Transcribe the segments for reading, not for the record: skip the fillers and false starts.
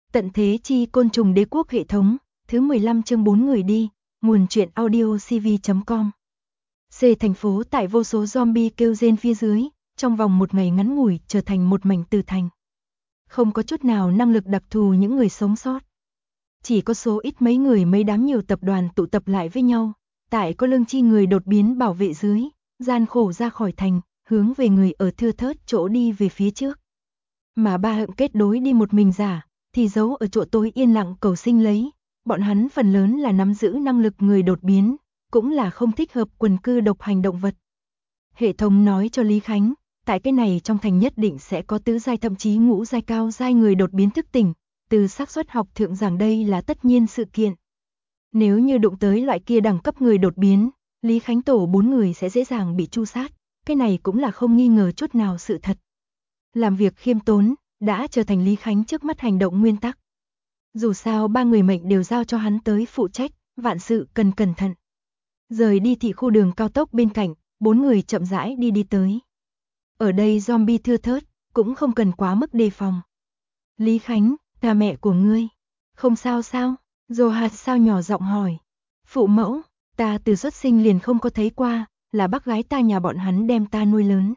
Tận thế chi côn trùng đế quốc hệ thống, thứ 15 chương 4 người đi, nguồn truyện audio cv.com. C thành phố tại vô số zombie kêu rên phía dưới, trong vòng một ngày ngắn ngủi trở thành một mảnh tử thành. Không có chút nào năng lực đặc thù những người sống sót. Chỉ có số ít mấy người mấy đám nhiều tập đoàn tụ tập lại với nhau, tại có lương chi người đột biến bảo vệ dưới, gian khổ ra khỏi thành, hướng về người ở thưa thớt chỗ đi về phía trước. Mà ba hạng kết đối đi một mình giả, thì giấu ở chỗ tối yên lặng cầu sinh lấy, bọn hắn phần lớn là nắm giữ năng lực người đột biến, cũng là không thích hợp quần cư độc hành động vật. Hệ thống nói cho Lý Khánh, tại cái này trong thành nhất định sẽ có tứ giai thậm chí ngũ giai cao giai người đột biến thức tỉnh, từ xác suất học thượng giảng đây là tất nhiên sự kiện. Nếu như đụng tới loại kia đẳng cấp người đột biến, Lý Khánh tổ 4 người sẽ dễ dàng bị tru sát, cái này cũng là không nghi ngờ chút nào sự thật. Làm việc khiêm tốn, đã trở thành Lý Khánh trước mắt hành động nguyên tắc. Dù sao ba người mệnh đều giao cho hắn tới phụ trách, vạn sự cần cẩn thận. Rời đi thị khu đường cao tốc bên cạnh, 4 người chậm rãi đi tới. Ở đây zombie thưa thớt, cũng không cần quá mức đề phòng. Lý Khánh, ta mẹ của ngươi. Không sao sao? Johan sao nhỏ giọng hỏi. Phụ mẫu, ta từ xuất sinh liền không có thấy qua, là bác gái ta nhà bọn hắn đem ta nuôi lớn.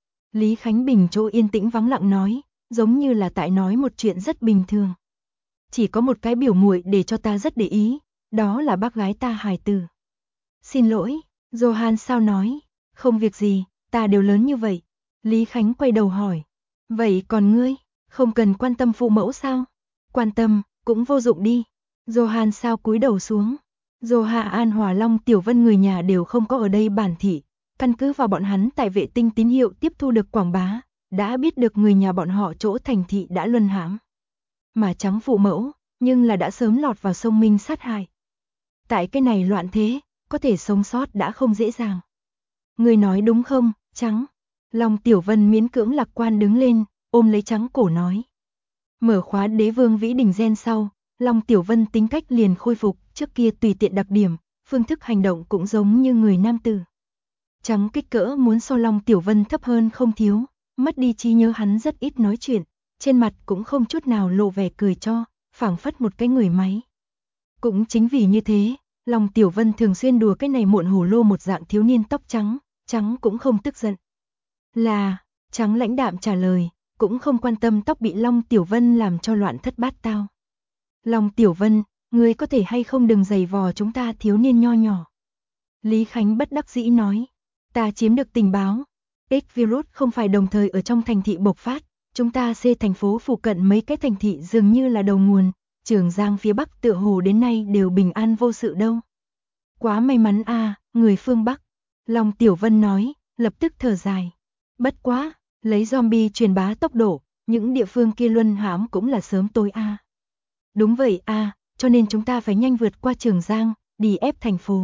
Lý Khánh Bình chỗ yên tĩnh vắng lặng nói, giống như là tại nói một chuyện rất bình thường. Chỉ có một cái biểu muội để cho ta rất để ý, đó là bác gái ta hài tử. Xin lỗi, Johan sao nói, không việc gì, ta đều lớn như vậy. Lý Khánh quay đầu hỏi, vậy còn ngươi, không cần quan tâm phụ mẫu sao? Quan tâm, cũng vô dụng đi. Johan sao cúi đầu xuống. Johan An Hòa Long Tiểu Vân người nhà đều không có ở đây bản thị. Căn cứ vào bọn hắn tại vệ tinh tín hiệu tiếp thu được quảng bá, đã biết được người nhà bọn họ chỗ thành thị đã luân hãm. Mà Trắng phụ mẫu, nhưng là đã sớm lọt vào sông Minh sát hại. Tại cái này loạn thế, có thể sống sót đã không dễ dàng. Người nói đúng không, Trắng? Long Tiểu Vân miễn cưỡng lạc quan đứng lên, ôm lấy Trắng cổ nói. Mở khóa đế vương vĩ đình gen sau, Long Tiểu Vân tính cách liền khôi phục, trước kia tùy tiện đặc điểm, phương thức hành động cũng giống như người nam tử. Trắng kích cỡ muốn so Long Tiểu Vân thấp hơn không thiếu, mất đi trí nhớ hắn rất ít nói chuyện, trên mặt cũng không chút nào lộ vẻ cười cho, phảng phất một cái người máy. Cũng chính vì như thế, Long Tiểu Vân thường xuyên đùa cái này muộn hổ lô một dạng thiếu niên tóc trắng, Trắng cũng không tức giận. Là, Trắng lãnh đạm trả lời, cũng không quan tâm tóc bị Long Tiểu Vân làm cho loạn thất bát tao. Long Tiểu Vân, ngươi có thể hay không đừng giày vò chúng ta thiếu niên nho nhỏ. Lý Khánh bất đắc dĩ nói. Ta chiếm được tình báo, X virus không phải đồng thời ở trong thành thị bộc phát, chúng ta C thành phố phụ cận mấy cái thành thị dường như là đầu nguồn, Trường Giang phía Bắc tựa hồ đến nay đều bình an vô sự đâu. Quá may mắn a, người phương Bắc. Long Tiểu Vân nói, lập tức thở dài. Bất quá, lấy zombie truyền bá tốc độ, những địa phương kia luân hãm cũng là sớm tối a. Đúng vậy a, cho nên chúng ta phải nhanh vượt qua Trường Giang, đi ép thành phố.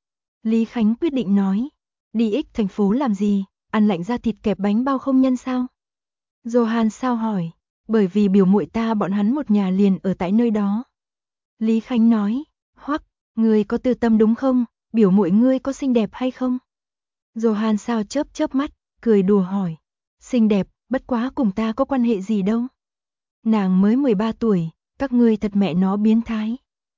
Lý Khánh quyết định nói. Đi X thành phố làm gì, ăn lạnh ra thịt kẹp bánh bao không nhân sao? Johan sao hỏi, bởi vì biểu muội ta bọn hắn một nhà liền ở tại nơi đó. Lý Khánh nói, hoắc, ngươi có tư tâm đúng không, biểu muội ngươi có xinh đẹp hay không? Johan sao chớp mắt, cười đùa hỏi, xinh đẹp, bất quá cùng ta có quan hệ gì đâu. Nàng mới 13 tuổi, các ngươi thật mẹ nó biến thái.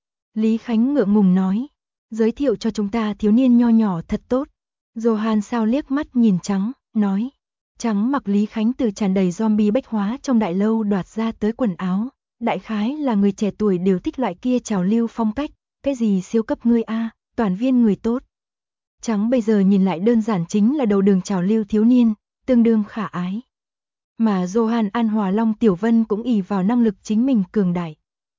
Lý Khánh ngượng ngùng nói, giới thiệu cho chúng ta thiếu niên nho nhỏ thật tốt. Johan sao liếc mắt nhìn Trắng, nói. Trắng mặc Lý Khánh từ tràn đầy zombie bách hóa trong đại lâu đoạt ra tới quần áo. Đại khái là người trẻ tuổi đều thích loại kia trào lưu phong cách, cái gì siêu cấp ngươi a, toàn viên người tốt. Trắng bây giờ nhìn lại đơn giản chính là đầu đường trào lưu thiếu niên, tương đương khả ái. Mà Johan An Hòa Long Tiểu Vân cũng ỷ vào năng lực chính mình cường đại.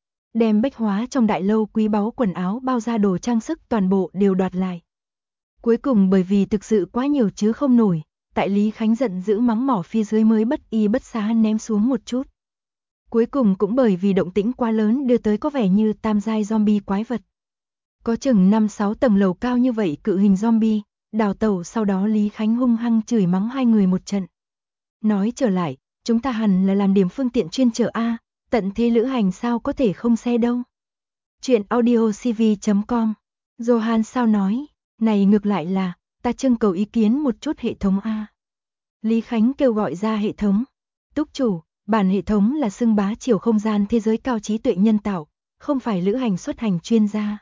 Đem bách hóa trong đại lâu quý báu quần áo bao ra đồ trang sức toàn bộ đều đoạt lại. Cuối cùng bởi vì thực sự quá nhiều chứ không nổi, tại Lý Khánh giận dữ mắng mỏ phía dưới mới bất y bất xá ném xuống một chút. Cuối cùng cũng bởi vì động tĩnh quá lớn đưa tới có vẻ như tam giai zombie quái vật. Có chừng 5-6 tầng lầu cao như vậy cự hình zombie, đào tẩu sau đó Lý Khánh hung hăng chửi mắng hai người một trận. Nói trở lại, chúng ta hẳn là làm điểm phương tiện chuyên chở A, tận thế lữ hành sao có thể không xe đâu. Chuyện audio cv.com. Johan sao nói. Này ngược lại là, ta trưng cầu ý kiến một chút hệ thống A. Lý Khánh kêu gọi ra hệ thống. Túc chủ, Bản hệ thống là xưng bá chiều không gian thế giới cao trí tuệ nhân tạo, không phải lữ hành xuất hành chuyên gia.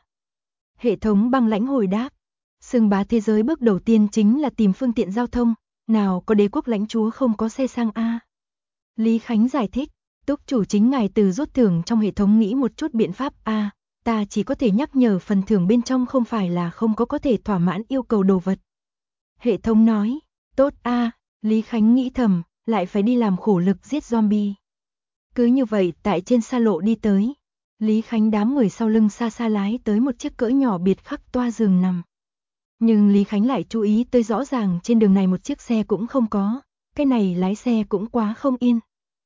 Hệ thống băng lãnh hồi đáp, xưng bá thế giới bước đầu tiên chính là tìm phương tiện giao thông, nào có đế quốc lãnh chúa không có xe sang a. Lý Khánh giải thích, túc chủ chính ngài từ rút thưởng trong hệ thống nghĩ một chút biện pháp a, ta chỉ có thể nhắc nhở phần thưởng bên trong không phải là không có thể thỏa mãn yêu cầu đồ vật. Hệ thống nói, tốt a, Lý Khánh nghĩ thầm, lại phải đi làm khổ lực giết zombie. Cứ như vậy tại trên xa lộ đi tới, Lý Khánh đám người sau lưng xa xa lái tới một chiếc cỡ nhỏ biệt khắc toa giường nằm. Nhưng Lý Khánh lại chú ý tới rõ ràng trên đường này một chiếc xe cũng không có, cái này lái xe cũng quá không yên.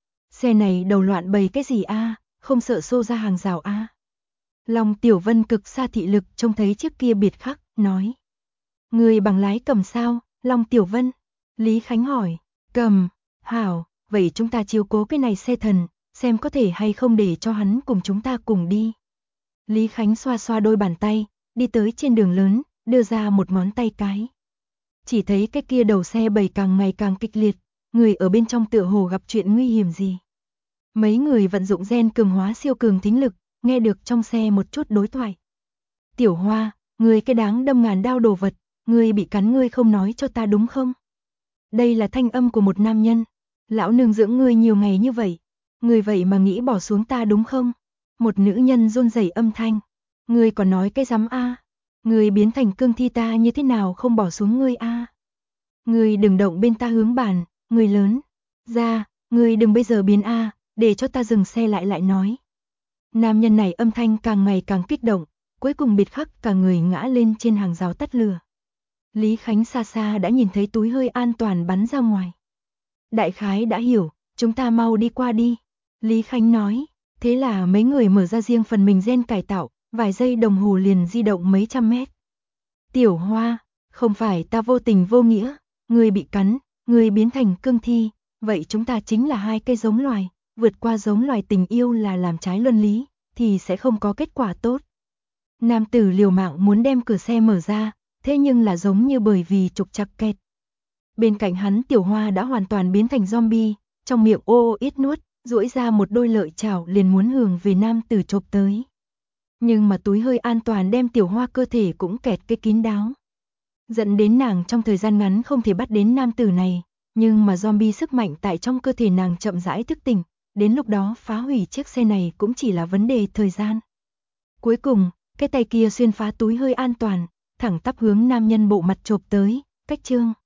Xe này đầu loạn bày cái gì a, không sợ xô ra hàng rào a. Long Tiểu Vân cực xa thị lực trông thấy chiếc kia biệt khắc, nói. Người bằng lái cầm sao, Long Tiểu Vân? Lý Khánh hỏi, cầm, hảo, vậy chúng ta chiếu cố cái này xe thần, xem có thể hay không để cho hắn cùng chúng ta cùng đi. Lý Khánh xoa xoa đôi bàn tay, đi tới trên đường lớn, đưa ra một ngón tay cái. Chỉ thấy cái kia đầu xe bầy càng ngày càng kịch liệt, người ở bên trong tựa hồ gặp chuyện nguy hiểm gì. Mấy người vận dụng gen cường hóa siêu cường thính lực, nghe được trong xe một chút đối thoại. Tiểu Hoa, người cái đáng đâm ngàn đao đồ vật, người bị cắn ngươi không nói cho ta đúng không? Đây là thanh âm của một nam nhân. Lão nương dưỡng ngươi nhiều ngày như vậy, ngươi vậy mà nghĩ bỏ xuống ta đúng không? Một nữ nhân run rẩy âm thanh. Ngươi còn nói cái rắm a? Ngươi biến thành cương thi ta như thế nào không bỏ xuống ngươi a? Ngươi đừng động bên ta hướng bàn, ngươi lớn. Ra, ngươi đừng bây giờ biến a, để cho ta dừng xe lại nói. Nam nhân này âm thanh càng ngày càng kích động, cuối cùng biệt khắc cả người ngã lên trên hàng rào tắt lửa. Lý Khánh xa xa đã nhìn thấy túi hơi an toàn bắn ra ngoài. Đại khái đã hiểu, chúng ta mau đi qua đi. Lý Khánh nói, thế là mấy người mở ra riêng phần mình gen cải tạo, vài giây đồng hồ liền di động mấy trăm mét. Tiểu Hoa, không phải ta vô tình vô nghĩa, người bị cắn, người biến thành cương thi, vậy chúng ta chính là hai cây giống loài, vượt qua giống loài tình yêu là làm trái luân lý, thì sẽ không có kết quả tốt. Nam tử liều mạng muốn đem cửa xe mở ra, thế nhưng là giống như bởi vì trục trặc kẹt. Bên cạnh hắn Tiểu Hoa đã hoàn toàn biến thành zombie, trong miệng ô ô ít nuốt, duỗi ra một đôi lợi chảo liền muốn hướng về nam tử chộp tới. Nhưng mà túi hơi an toàn đem Tiểu Hoa cơ thể cũng kẹt cái kín đáo. Dẫn đến nàng trong thời gian ngắn không thể bắt đến nam tử này, nhưng mà zombie sức mạnh tại trong cơ thể nàng chậm rãi thức tỉnh, đến lúc đó phá hủy chiếc xe này cũng chỉ là vấn đề thời gian. Cuối cùng, cái tay kia xuyên phá túi hơi an toàn, thẳng tắp hướng nam nhân bộ mặt chộp tới, cách chương.